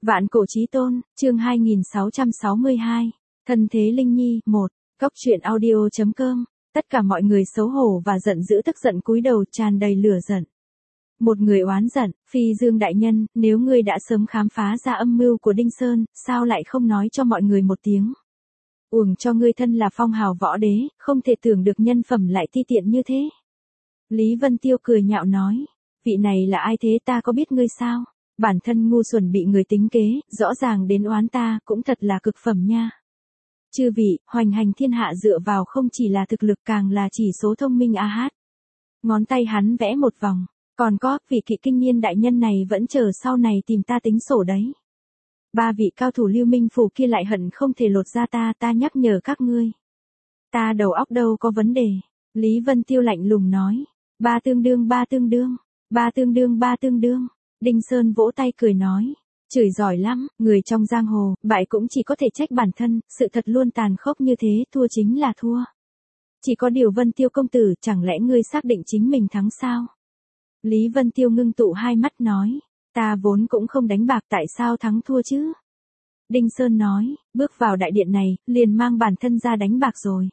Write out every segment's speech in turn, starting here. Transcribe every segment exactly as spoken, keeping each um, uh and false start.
Vạn cổ chí tôn, chương hai nghìn sáu trăm sáu mươi hai. Thân thế Linh Nhi, một. Cốc truyện audio.com. Tất cả mọi người xấu hổ và giận dữ, tức giận cúi đầu tràn đầy lửa giận. Một người oán giận, Phi Dương đại nhân, nếu ngươi đã sớm khám phá ra âm mưu của Đinh Sơn, sao lại không nói cho mọi người một tiếng? Uổng cho ngươi thân là phong hào võ đế, không thể tưởng được nhân phẩm lại ti tiện như thế. Lý Vân Tiêu cười nhạo nói, vị này là ai thế, ta có biết ngươi sao? Bản thân ngu xuẩn bị người tính kế, rõ ràng đến oán ta, cũng thật là cực phẩm nha. Chư vị, hoành hành thiên hạ dựa vào không chỉ là thực lực, càng là chỉ số thông minh a hát. Ngón tay hắn vẽ một vòng, còn có, vị Kỵ Kinh Niên đại nhân này vẫn chờ sau này tìm ta tính sổ đấy. Ba vị cao thủ Lưu Minh phủ kia lại hận không thể lột ra ta, ta nhắc nhở các ngươi. Ta đầu óc đâu có vấn đề. Lý Vân Tiêu lạnh lùng nói, ba tương đương ba tương đương, ba tương đương ba tương đương. Đinh Sơn vỗ tay cười nói, chửi giỏi lắm, người trong giang hồ, bại cũng chỉ có thể trách bản thân, sự thật luôn tàn khốc như thế, thua chính là thua. Chỉ có điều Vân Tiêu công tử, chẳng lẽ ngươi xác định chính mình thắng sao? Lý Vân Tiêu ngưng tụ hai mắt nói, ta vốn cũng không đánh bạc, tại sao thắng thua chứ? Đinh Sơn nói, bước vào đại điện này, liền mang bản thân ra đánh bạc rồi.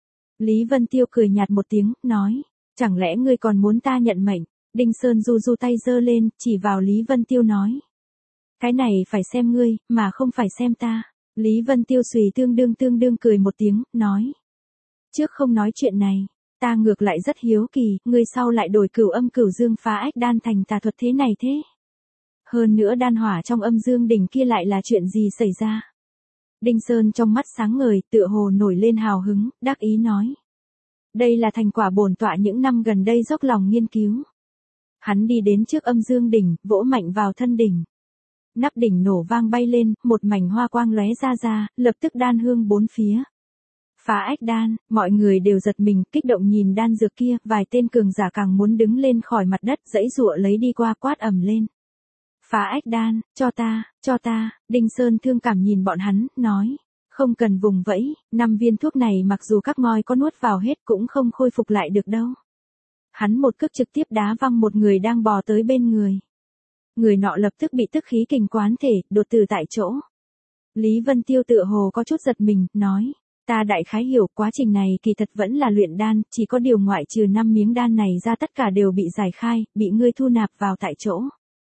Lý Vân Tiêu cười nhạt một tiếng, nói, chẳng lẽ ngươi còn muốn ta nhận mệnh? Đinh Sơn du du tay giơ lên, chỉ vào Lý Vân Tiêu nói. Cái này phải xem ngươi, mà không phải xem ta. Lý Vân Tiêu xùy tương đương tương đương cười một tiếng, nói. Trước không nói chuyện này, ta ngược lại rất hiếu kỳ, ngươi sau lại đổi cửu âm cửu dương phá ách đan thành tà thuật thế này thế. Hơn nữa đan hỏa trong âm dương đỉnh kia lại là chuyện gì xảy ra? Đinh Sơn trong mắt sáng ngời, tựa hồ nổi lên hào hứng, đắc ý nói. Đây là thành quả bổn tọa những năm gần đây dốc lòng nghiên cứu. Hắn đi đến trước âm dương đỉnh, vỗ mạnh vào thân đỉnh. Nắp đỉnh nổ vang bay lên, một mảnh hoa quang lóe ra ra, lập tức đan hương bốn phía. Phá ách đan, mọi người đều giật mình, kích động nhìn đan dược kia, vài tên cường giả càng muốn đứng lên khỏi mặt đất, giãy giụa lấy đi qua, quát ầm lên. Phá ách đan, cho ta, cho ta. Đinh Sơn thương cảm nhìn bọn hắn, nói. Không cần vùng vẫy, năm viên thuốc này mặc dù các ngoi có nuốt vào hết cũng không khôi phục lại được đâu. Hắn một cước trực tiếp đá văng một người đang bò tới bên người. Người nọ lập tức bị tức khí kình quán thể, đột tử tại chỗ. Lý Vân Tiêu tựa hồ có chút giật mình, nói. Ta đại khái hiểu, quá trình này kỳ thật vẫn là luyện đan, chỉ có điều ngoại trừ năm miếng đan này ra tất cả đều bị giải khai, bị ngươi thu nạp vào tại chỗ.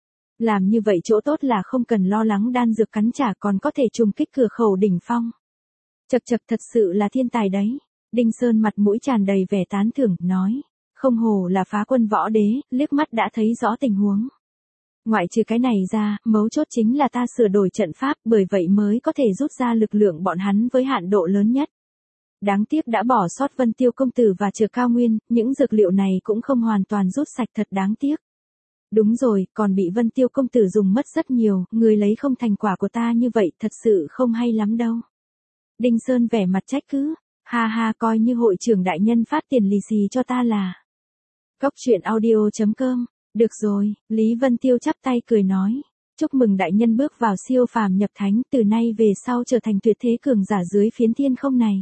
Làm như vậy chỗ tốt là không cần lo lắng đan dược cắn trả, còn có thể trùng kích cửa khẩu đỉnh phong. Chật chật, thật sự là thiên tài đấy. Đinh Sơn mặt mũi tràn đầy vẻ tán thưởng, nói. Không hổ là phá quân võ đế, liếc mắt đã thấy rõ tình huống. Ngoại trừ cái này ra, mấu chốt chính là ta sửa đổi trận pháp, bởi vậy mới có thể rút ra lực lượng bọn hắn với hạn độ lớn nhất. Đáng tiếc đã bỏ sót Vân Tiêu công tử và Trừ Cao Nguyên, những dược liệu này cũng không hoàn toàn rút sạch, thật đáng tiếc. Đúng rồi, còn bị Vân Tiêu công tử dùng mất rất nhiều, người lấy không thành quả của ta như vậy, thật sự không hay lắm đâu. Đinh Sơn vẻ mặt trách cứ, ha ha, coi như hội trưởng đại nhân phát tiền lì xì cho ta là. Cốc truyện audio.com. Được rồi, Lý Vân Tiêu chắp tay cười nói. Chúc mừng đại nhân bước vào siêu phàm nhập thánh, từ nay về sau trở thành tuyệt thế cường giả dưới phiến thiên không này.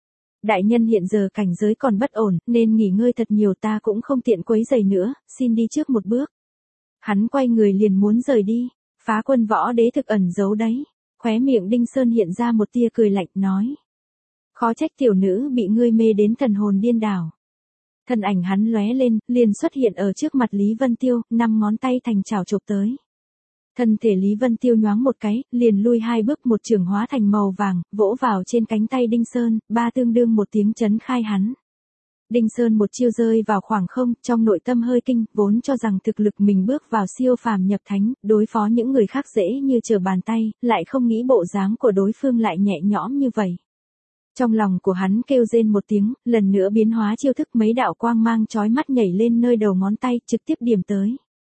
Đại nhân hiện giờ cảnh giới còn bất ổn, nên nghỉ ngơi thật nhiều, ta cũng không tiện quấy rầy nữa, xin đi trước một bước. Hắn quay người liền muốn rời đi. Phá quân võ đế thực ẩn giấu đấy. Khóe miệng Đinh Sơn hiện ra một tia cười lạnh, nói. Khó trách tiểu nữ bị ngươi mê đến thần hồn điên đảo. Thân ảnh hắn lóe lên, liền xuất hiện ở trước mặt Lý Vân Tiêu, năm ngón tay thành chảo chụp tới. Thân thể Lý Vân Tiêu nhoáng một cái, liền lui hai bước, một chưởng hóa thành màu vàng, vỗ vào trên cánh tay Đinh Sơn, ba tương đương một tiếng chấn khai hắn. Đinh Sơn một chiêu rơi vào khoảng không, trong nội tâm hơi kinh, vốn cho rằng thực lực mình bước vào siêu phàm nhập thánh, đối phó những người khác dễ như trở bàn tay, lại không nghĩ bộ dáng của đối phương lại nhẹ nhõm như vậy. Trong lòng của hắn kêu rên một tiếng, lần nữa biến hóa chiêu thức, mấy đạo quang mang chói mắt nhảy lên nơi đầu ngón tay, trực tiếp điểm tới.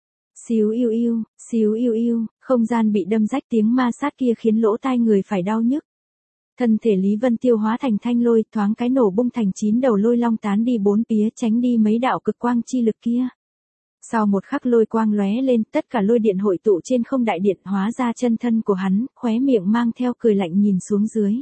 Xíu yêu yêu, xíu yêu yêu, không gian bị đâm rách, tiếng ma sát kia khiến lỗ tai người phải đau nhức. Thân thể Lý Vân Tiêu hóa thành thanh lôi, thoáng cái nổ bung thành chín đầu lôi long tán đi bốn phía, tránh đi mấy đạo cực quang chi lực kia. Sau một khắc lôi quang lóe lên, tất cả lôi điện hội tụ trên không đại điện, hóa ra chân thân của hắn, khóe miệng mang theo cười lạnh nhìn xuống dưới.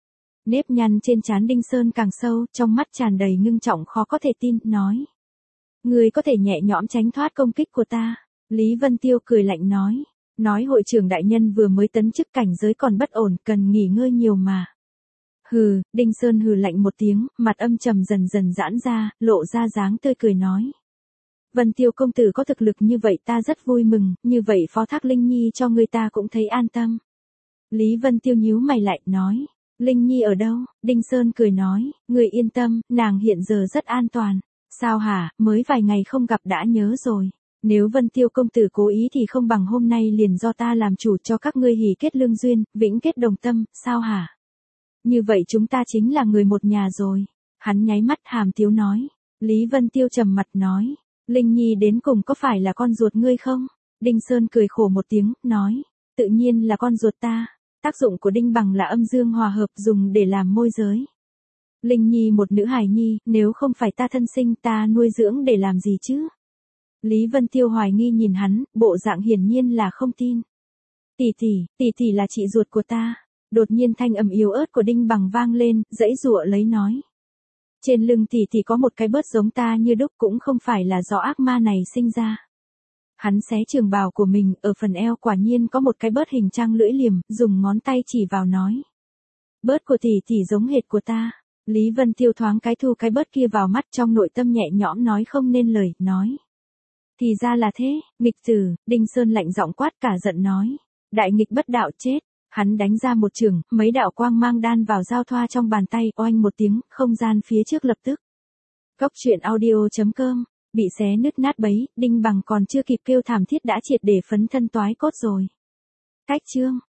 Nếp nhăn trên trán Đinh Sơn càng sâu, trong mắt tràn đầy ngưng trọng khó có thể tin, nói. Ngươi có thể nhẹ nhõm tránh thoát công kích của ta. Lý Vân Tiêu cười lạnh nói. Nói hội trưởng đại nhân vừa mới tấn chức cảnh giới còn bất ổn, cần nghỉ ngơi nhiều mà. Hừ, Đinh Sơn hừ lạnh một tiếng, mặt âm trầm dần dần giãn ra, lộ ra dáng tươi cười nói. Vân Tiêu công tử có thực lực như vậy ta rất vui mừng, như vậy phó thác Linh Nhi cho người ta cũng thấy an tâm. Lý Vân Tiêu nhíu mày lại, nói. Linh Nhi ở đâu? Đinh Sơn cười nói, người yên tâm, nàng hiện giờ rất an toàn. Sao hả, mới vài ngày không gặp đã nhớ rồi. Nếu Vân Tiêu công tử cố ý thì không bằng hôm nay liền do ta làm chủ cho các ngươi hỷ kết lương duyên, vĩnh kết đồng tâm, sao hả? Như vậy chúng ta chính là người một nhà rồi. Hắn nháy mắt hàm tiếu nói. Lý Vân Tiêu trầm mặt nói. Linh Nhi đến cùng có phải là con ruột ngươi không? Đinh Sơn cười khổ một tiếng, nói. Tự nhiên là con ruột ta. Tác dụng của đinh bằng là âm dương hòa hợp dùng để làm môi giới. Linh Nhi một nữ hài nhi, nếu không phải ta thân sinh ta nuôi dưỡng để làm gì chứ? Lý Vân Tiêu hoài nghi nhìn hắn, bộ dạng hiển nhiên là không tin. Tỷ tỷ, tỷ tỷ là chị ruột của ta. Đột nhiên thanh âm yếu ớt của đinh bằng vang lên, dãy dụa lấy nói. Trên lưng tỷ tỷ có một cái bớt giống ta như đúc cũng không phải là do ác ma này sinh ra. Hắn xé trường bào của mình, ở phần eo quả nhiên có một cái bớt hình trang lưỡi liềm, dùng ngón tay chỉ vào nói. Bớt của tỷ tỷ giống hệt của ta. Lý Vân Tiêu thoáng cái thu cái bớt kia vào mắt, trong nội tâm nhẹ nhõm nói không nên lời, nói. Thì ra là thế, nghịch tử, Đinh Sơn lạnh giọng quát cả giận nói. Đại nghịch bất đạo chết. Hắn đánh ra một chưởng, mấy đạo quang mang đan vào giao thoa trong bàn tay, oanh một tiếng, không gian phía trước lập tức. Góc truyện audio chấm com, bị xé nứt nát bấy, đinh bằng còn chưa kịp kêu thảm thiết đã triệt để phấn thân toái cốt rồi. Cách chương.